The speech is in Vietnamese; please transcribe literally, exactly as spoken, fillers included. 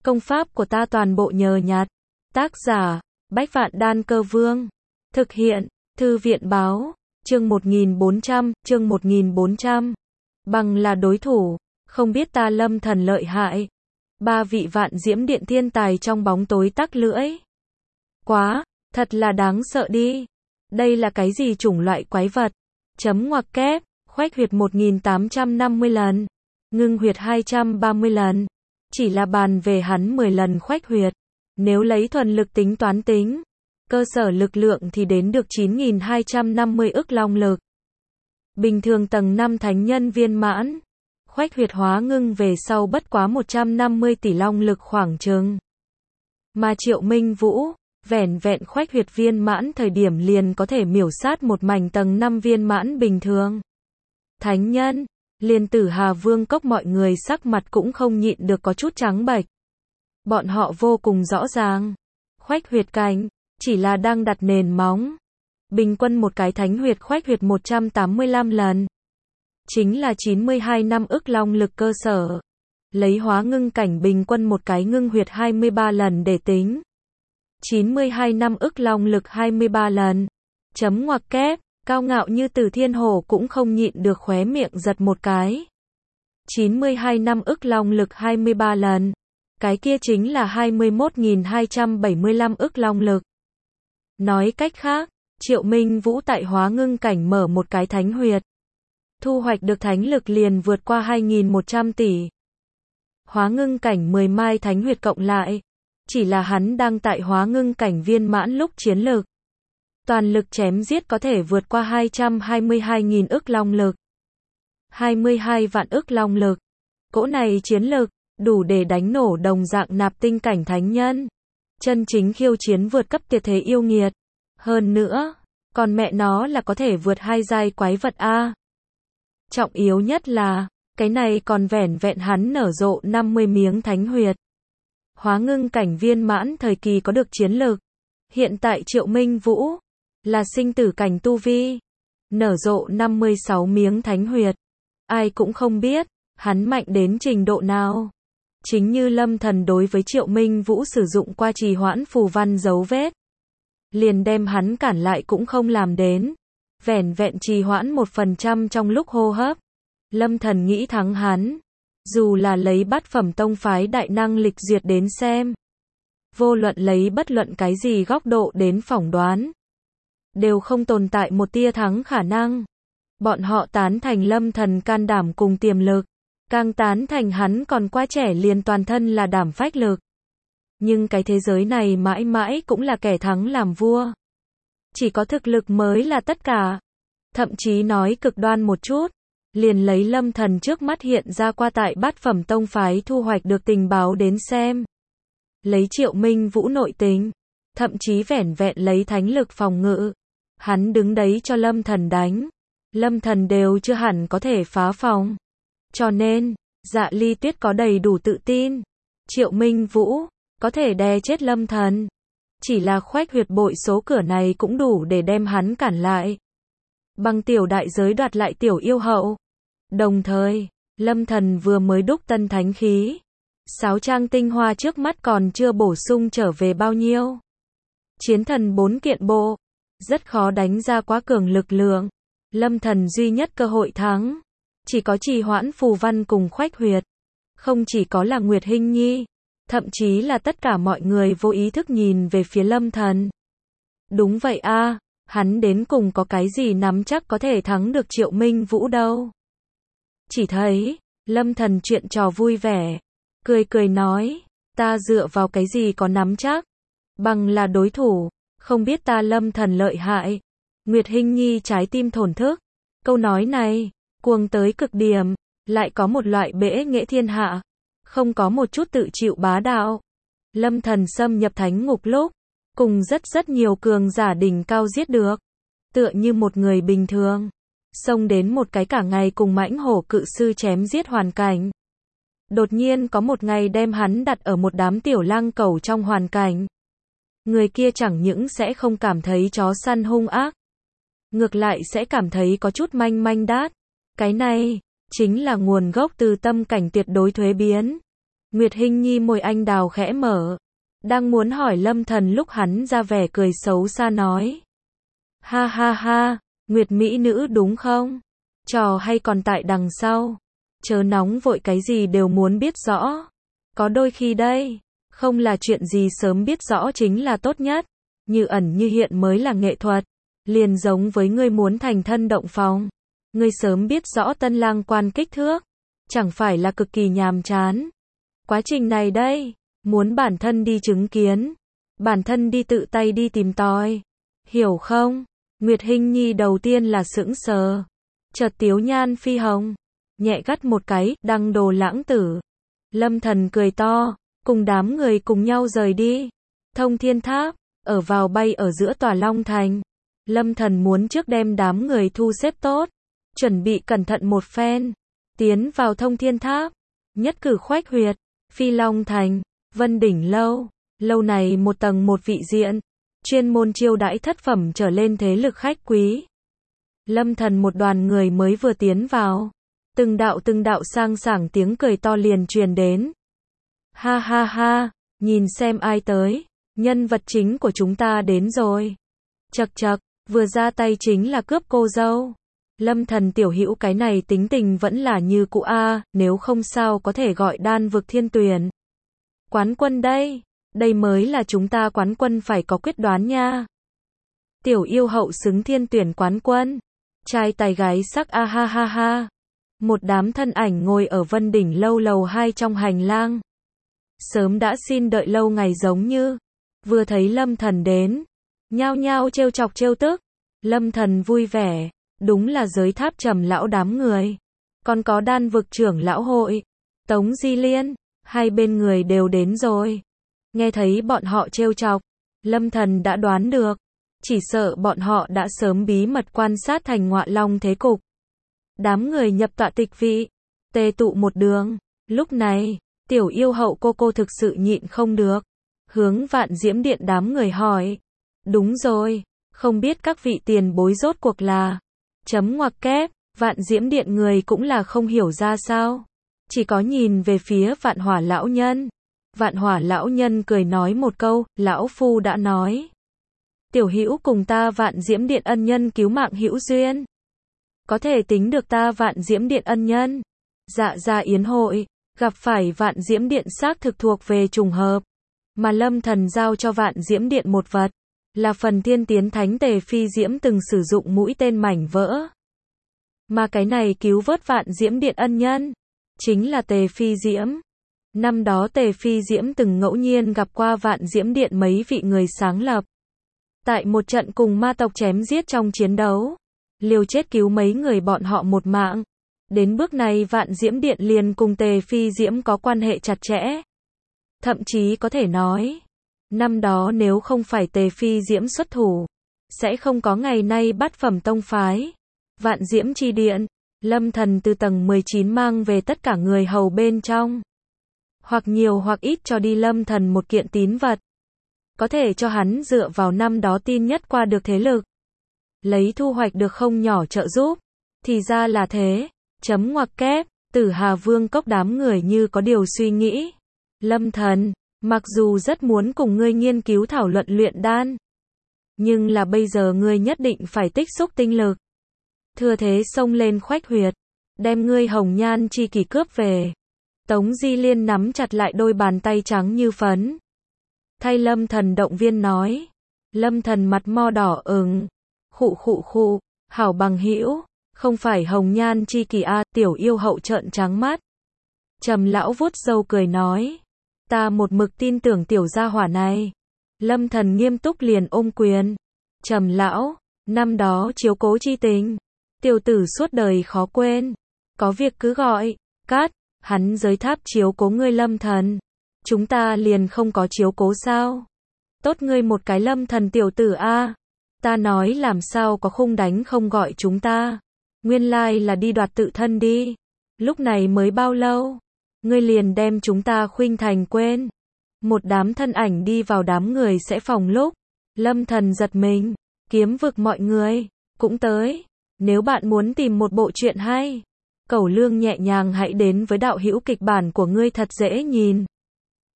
Công pháp của ta toàn bộ nhờ nhặt. Tác giả, Bách Vạn Đan Cơ Vương. Thực hiện, Thư viện báo, chương một nghìn bốn trăm, chương một nghìn bốn trăm. Bằng là đối thủ, không biết ta Lâm Thần lợi hại. Ba vị vạn diễm điện thiên tài trong bóng tối tắc lưỡi. Quá, thật là đáng sợ đi. Đây là cái gì chủng loại quái vật? Chấm ngoặc kép, khoách huyệt một nghìn tám trăm năm mươi lần. Ngưng huyệt hai trăm ba mươi lần. Chỉ là bàn về hắn mười lần khoách huyệt. Nếu lấy thuần lực tính toán tính, cơ sở lực lượng thì đến được chín nghìn hai trăm năm mươi ức long lực. Bình thường tầng năm thánh nhân viên mãn, khoách huyệt hóa ngưng về sau bất quá một trăm năm mươi tỷ long lực khoảng chừng. Mà Triệu Minh Vũ, vẻn vẹn khoách huyệt viên mãn thời điểm liền có thể miểu sát một mảnh tầng năm viên mãn bình thường. Thánh nhân, liền Tử Hà Vương cốc mọi người sắc mặt cũng không nhịn được có chút trắng bệch. Bọn họ vô cùng rõ ràng. Khoách huyệt cảnh, chỉ là đang đặt nền móng. Bình quân một cái thánh huyệt khoách huyệt một trăm tám mươi lăm lần. Chính là chín mươi hai năm ức long lực cơ sở. Lấy hóa ngưng cảnh bình quân một cái ngưng huyệt hai mươi ba lần để tính. chín mươi hai năm ức long lực hai mươi ba lần. Chấm ngoặc kép, cao ngạo như Từ Thiên Hổ cũng không nhịn được khóe miệng giật một cái. chín mươi hai năm ức long lực hai mươi ba lần. Cái kia chính là hai mươi mốt nghìn hai trăm bảy mươi lăm ức long lực. Nói cách khác, Triệu Minh Vũ tại hóa ngưng cảnh mở một cái thánh huyệt. Thu hoạch được thánh lực liền vượt qua hai nghìn một trăm tỷ. Hóa ngưng cảnh mười mai thánh huyệt cộng lại. Chỉ là hắn đang tại hóa ngưng cảnh viên mãn lúc chiến lực. Toàn lực chém giết có thể vượt qua hai trăm hai mươi hai nghìn ức long lực. hai mươi hai vạn ức long lực. Cỗ này chiến lực, đủ để đánh nổ đồng dạng nạp tinh cảnh thánh nhân. Chân chính khiêu chiến vượt cấp tuyệt thế yêu nghiệt. Hơn nữa, còn mẹ nó là có thể vượt hai giai quái vật A. Trọng yếu nhất là, cái này còn vẻn vẹn hắn nở rộ năm mươi miếng thánh huyệt. Hóa ngưng cảnh viên mãn thời kỳ có được chiến lực. Hiện tại Triệu Minh Vũ, là sinh tử cảnh tu vi. Nở rộ năm mươi sáu miếng thánh huyệt. Ai cũng không biết, hắn mạnh đến trình độ nào. Chính như Lâm Thần đối với Triệu Minh Vũ sử dụng qua trì hoãn phù văn dấu vết. Liền đem hắn cản lại cũng không làm đến. Vẻn vẹn trì hoãn một phần trăm trong lúc hô hấp. Lâm Thần nghĩ thắng hắn. Dù là lấy bát phẩm tông phái đại năng lịch duyệt đến xem. Vô luận lấy bất luận cái gì góc độ đến phỏng đoán. Đều không tồn tại một tia thắng khả năng. Bọn họ tán thành Lâm Thần can đảm cùng tiềm lực. Càng tán thành hắn còn quá trẻ liền toàn thân là đảm phách lực. Nhưng cái thế giới này mãi mãi cũng là kẻ thắng làm vua. Chỉ có thực lực mới là tất cả. Thậm chí nói cực đoan một chút. Liền lấy Lâm Thần trước mắt hiện ra qua tại bát phẩm tông phái thu hoạch được tình báo đến xem. Lấy Triệu Minh Vũ nội tình. Thậm chí vẻn vẹn lấy thánh lực phòng ngự. Hắn đứng đấy cho Lâm Thần đánh. Lâm Thần đều chưa hẳn có thể phá phòng. Cho nên, Dạ Ly Tuyết có đầy đủ tự tin. Triệu Minh Vũ, có thể đè chết Lâm Thần. Chỉ là khoách huyệt bội số cửa này cũng đủ để đem hắn cản lại. Bằng tiểu đại giới đoạt lại tiểu yêu hậu. Đồng thời, Lâm Thần vừa mới đúc tân thánh khí. Sáu trang tinh hoa trước mắt còn chưa bổ sung trở về bao nhiêu. Chiến thần bốn kiện bộ. Rất khó đánh ra quá cường lực lượng. Lâm Thần duy nhất cơ hội thắng. Chỉ có trì hoãn phù văn cùng khoách huyệt. Không chỉ có là Nguyệt Hinh Nhi. Thậm chí là tất cả mọi người vô ý thức nhìn về phía Lâm Thần. Đúng vậy a, hắn đến cùng có cái gì nắm chắc có thể thắng được Triệu Minh Vũ đâu. Chỉ thấy, Lâm Thần chuyện trò vui vẻ. Cười cười nói, ta dựa vào cái gì có nắm chắc. Bằng là đối thủ, không biết ta Lâm Thần lợi hại. Nguyệt Hinh Nhi trái tim thổn thức. Câu nói này, cuồng tới cực điểm, lại có một loại bẽ nghệ thiên hạ. Không có một chút tự chịu bá đạo. Lâm Thần xâm nhập thánh ngục lúc, cùng rất rất nhiều cường giả đỉnh cao giết được. Tựa như một người bình thường. Xông đến một cái cả ngày cùng mãnh hổ cự sư chém giết hoàn cảnh. Đột nhiên có một ngày đem hắn đặt ở một đám tiểu lang cẩu trong hoàn cảnh. Người kia chẳng những sẽ không cảm thấy chó săn hung ác. Ngược lại sẽ cảm thấy có chút manh manh đát. Cái này, chính là nguồn gốc từ tâm cảnh tuyệt đối thuế biến. Nguyệt Hinh Nhi môi anh đào khẽ mở. Đang muốn hỏi Lâm Thần lúc hắn ra vẻ cười xấu xa nói. Ha ha ha, Nguyệt Mỹ nữ đúng không? Trò hay còn tại đằng sau. Chớ nóng vội, cái gì đều muốn biết rõ. Có đôi khi đây, không là chuyện gì sớm biết rõ chính là tốt nhất. Như ẩn như hiện mới là nghệ thuật. Liền giống với ngươi muốn thành thân động phòng. Ngươi sớm biết rõ tân lang quan kích thước. Chẳng phải là cực kỳ nhàm chán. Quá trình này đây, muốn bản thân đi chứng kiến. Bản thân đi tự tay đi tìm tòi. Hiểu không? Nguyệt Hinh Nhi đầu tiên là sững sờ. Chợt tiếu nhan phi hồng. Nhẹ gắt một cái, đăng đồ lãng tử. Lâm Thần cười to, cùng đám người cùng nhau rời đi. Thông Thiên Tháp, ở vào bay ở giữa tòa Long Thành. Lâm Thần muốn trước đem đám người thu xếp tốt. Chuẩn bị cẩn thận một phen. Tiến vào Thông Thiên Tháp. Nhất cử khoách huyệt. Phi Long Thành, Vân Đỉnh Lâu. Lâu này một tầng một vị diện. Chuyên môn chiêu đãi thất phẩm trở lên thế lực khách quý. Lâm Thần một đoàn người mới vừa tiến vào. Từng đạo từng đạo sang sảng tiếng cười to liền truyền đến. Ha ha ha, nhìn xem ai tới. Nhân vật chính của chúng ta đến rồi. Chậc chậc, vừa ra tay chính là cướp cô dâu. Lâm Thần tiểu hữu cái này tính tình vẫn là như cũ a, nếu không sao có thể gọi đan vực thiên tuyển. Quán quân đây, đây mới là chúng ta quán quân phải có quyết đoán nha. Tiểu yêu hậu xứng thiên tuyển quán quân. Trai tài gái sắc a ha ha ha. Một đám thân ảnh ngồi ở Vân Đỉnh Lâu lầu hai trong hành lang. Sớm đã xin đợi lâu ngày giống như. Vừa thấy Lâm Thần đến. Nhao nhao trêu chọc trêu tức. Lâm Thần vui vẻ. Đúng là giới tháp trầm lão đám người. Còn có đan vực trưởng lão hội. Tống Di Liên. Hai bên người đều đến rồi. Nghe thấy bọn họ trêu chọc. Lâm Thần đã đoán được. Chỉ sợ bọn họ đã sớm bí mật quan sát thành Ngọa Long thế cục. Đám người nhập tọa tịch vị. Tề tụ một đường. Lúc này, tiểu yêu hậu cô cô thực sự nhịn không được. Hướng Vạn Diễm Điện đám người hỏi. Đúng rồi, không biết các vị tiền bối rốt cuộc là. Chấm ngoặc kép, Vạn Diễm Điện người cũng là không hiểu ra sao. Chỉ có nhìn về phía Vạn Hỏa lão nhân. Vạn Hỏa lão nhân cười nói một câu, lão phu đã nói. Tiểu hữu cùng ta Vạn Diễm Điện ân nhân cứu mạng hữu duyên. Có thể tính được ta Vạn Diễm Điện ân nhân. Dạ ra yến hội, gặp phải Vạn Diễm Điện xác thực thuộc về trùng hợp. Mà Lâm Thần giao cho Vạn Diễm Điện một vật. Là phần thiên tiến thánh Tề Phi Diễm từng sử dụng mũi tên mảnh vỡ. Mà cái này cứu vớt Vạn Diễm Điện ân nhân. Chính là Tề Phi Diễm. Năm đó Tề Phi Diễm từng ngẫu nhiên gặp qua Vạn Diễm Điện mấy vị người sáng lập. Tại một trận cùng ma tộc chém giết trong chiến đấu. Liều chết cứu mấy người bọn họ một mạng. Đến bước này Vạn Diễm Điện liền cùng Tề Phi Diễm có quan hệ chặt chẽ. Thậm chí có thể nói. Năm đó nếu không phải Tề Phi Diễm xuất thủ. Sẽ không có ngày nay bát phẩm tông phái. Vạn Diễm Chi Điện. Lâm Thần từ tầng mười chín mang về tất cả người hầu bên trong. Hoặc nhiều hoặc ít cho đi Lâm Thần một kiện tín vật. Có thể cho hắn dựa vào năm đó tin nhất qua được thế lực. Lấy thu hoạch được không nhỏ trợ giúp. Thì ra là thế. Chấm ngoặc kép. Tử Hà Vương cốc đám người như có điều suy nghĩ. Lâm Thần, mặc dù rất muốn cùng ngươi nghiên cứu thảo luận luyện đan. Nhưng là bây giờ ngươi nhất định phải tích xúc tinh lực. Thừa thế xông lên khoách huyệt. Đem ngươi hồng nhan chi kỷ cướp về. Tống Di Liên nắm chặt lại đôi bàn tay trắng như phấn. Thay Lâm Thần động viên nói. Lâm Thần mặt mo đỏ ửng. Khụ khụ khụ, hảo bằng hữu, không phải hồng nhan chi kỳ a, tiểu yêu hậu trợn trắng mắt. Trầm lão vuốt râu cười nói. Ta một mực tin tưởng tiểu gia hỏa này. Lâm Thần nghiêm túc liền ôm quyền. Trầm lão, năm đó chiếu cố chi tình. Tiểu tử suốt đời khó quên. Có việc cứ gọi, cát, hắn giới tháp chiếu cố ngươi Lâm Thần. Chúng ta liền không có chiếu cố sao? Tốt ngươi một cái Lâm Thần tiểu tử a. Ta nói làm sao có khung đánh không gọi chúng ta. Nguyên lai là đi đoạt tự thân đi. Lúc này mới bao lâu? Ngươi liền đem chúng ta khuynh thành quên. Một đám thân ảnh đi vào đám người sẽ phòng lúc. Lâm Thần giật mình. Kiếm vực mọi người. Cũng tới. Nếu bạn muốn tìm một bộ truyện hay. Cẩu Lương nhẹ nhàng hãy đến với đạo hữu kịch bản của ngươi thật dễ nhìn.